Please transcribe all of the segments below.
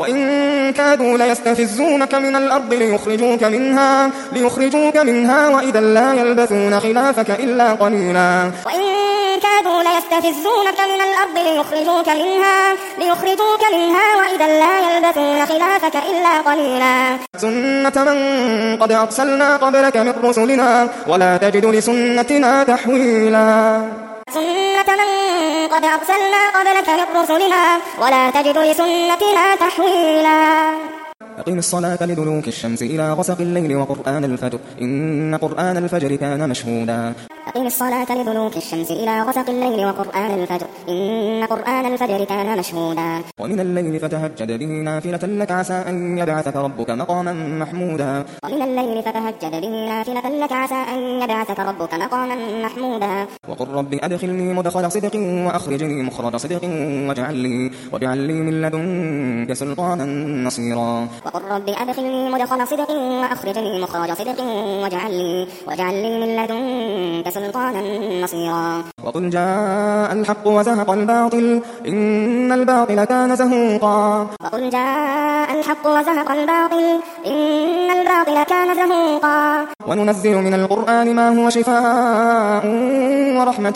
وإن كادوا ليستفزونك من الأرض ليخرجوك منها وإذا لا يلبثون خلافك إلا قليلا. وإن كادوا ليستفزونك من الأرض ليخرجوك منها وإذا لا يلبثون خلافك إلا قليلا. سنة من قد أرسلنا قبلك من رسلنا ولا تجد لسنتنا تحويلا. سنة من قد أرسلنا قبلك من رسلنا ولا تجد لسنتنا تحويلا. أقم الصلاة لدلوك الشمس إلى غسق الليل وقرآن الفجر إن قرآن الفجر كان مشهودا. أقم الصلاة لدلوك الشمس إلى غسق الليل وقرآن الفجر إن قرآن الفجر كان مشهودا. ومن الليل فتهجد به نافلة لك عسى أن يبعثك ربك مقاما محمودا. ومن الليل فتهجد به نافلة لك عسى أن يبعثك ربك مقاما محمودا. وقل رب أدخلني مدخل صدق وأخرجني مخرج صدق واجعل لي من لدنك سلطانا نصيرا. وقل رب أدخلني مدخل صدق وأخرجني مخرج صدق واجعل لي من لدنك سلطانا نصيرا. وقل جاء الحق وزهق الباطل إن الباطل كان زهوقا. وقل جاء الحق وزهق الباطل إن الباطل كان زهوقا. وننزل من القرآن ما هو شفاء ورحمة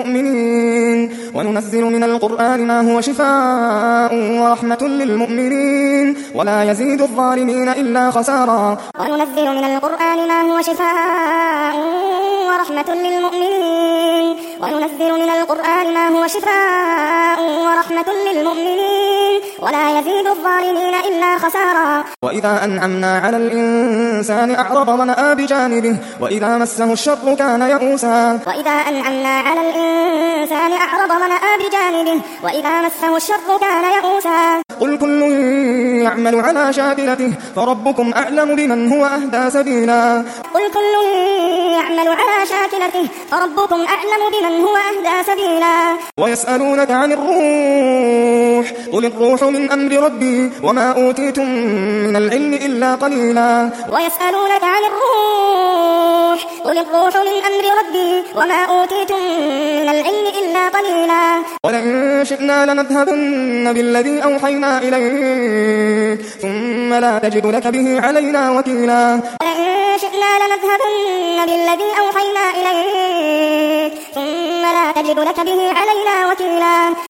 للمؤمنين ولا يزيد الظالمين إلا خسارا. وننزل من القرآن ما هو شفاء ورحمة للمؤمنين ولا يزيد الظالمين إلا خسارا. وإذا أنعمنا على الإنسان أعرض ونأى بجانبه وإذا مسه الشر كان يئوسا. وإذا أنعمنا على الإنسان أعرض ونأى بجانبه وإذا مسه الشر كان يئوسا. قل كل يعمل على شاكلته فربكم أعلم بمن هو أهدى سبيلا. قل كل يعمل على شاكلته فربكم أعلم بمن هو أهدى سبيلا. ويسألونك عن الروح قل الروح من أمر ربي وما أوتيتم من العلم إلا قليلا. ويسألونك عن الروح قل الروح من أمر ربي وما أوتيتم من العلم إلا قليلا. ولئن شئنا لنذهبن بالذي أوحينا إليك ثم لا تجد لك به علينا وكيلا. ولئن شئنا لنذهبن بالذي أوحينا إليك ثم لا تجد لك به علينا وكيلا.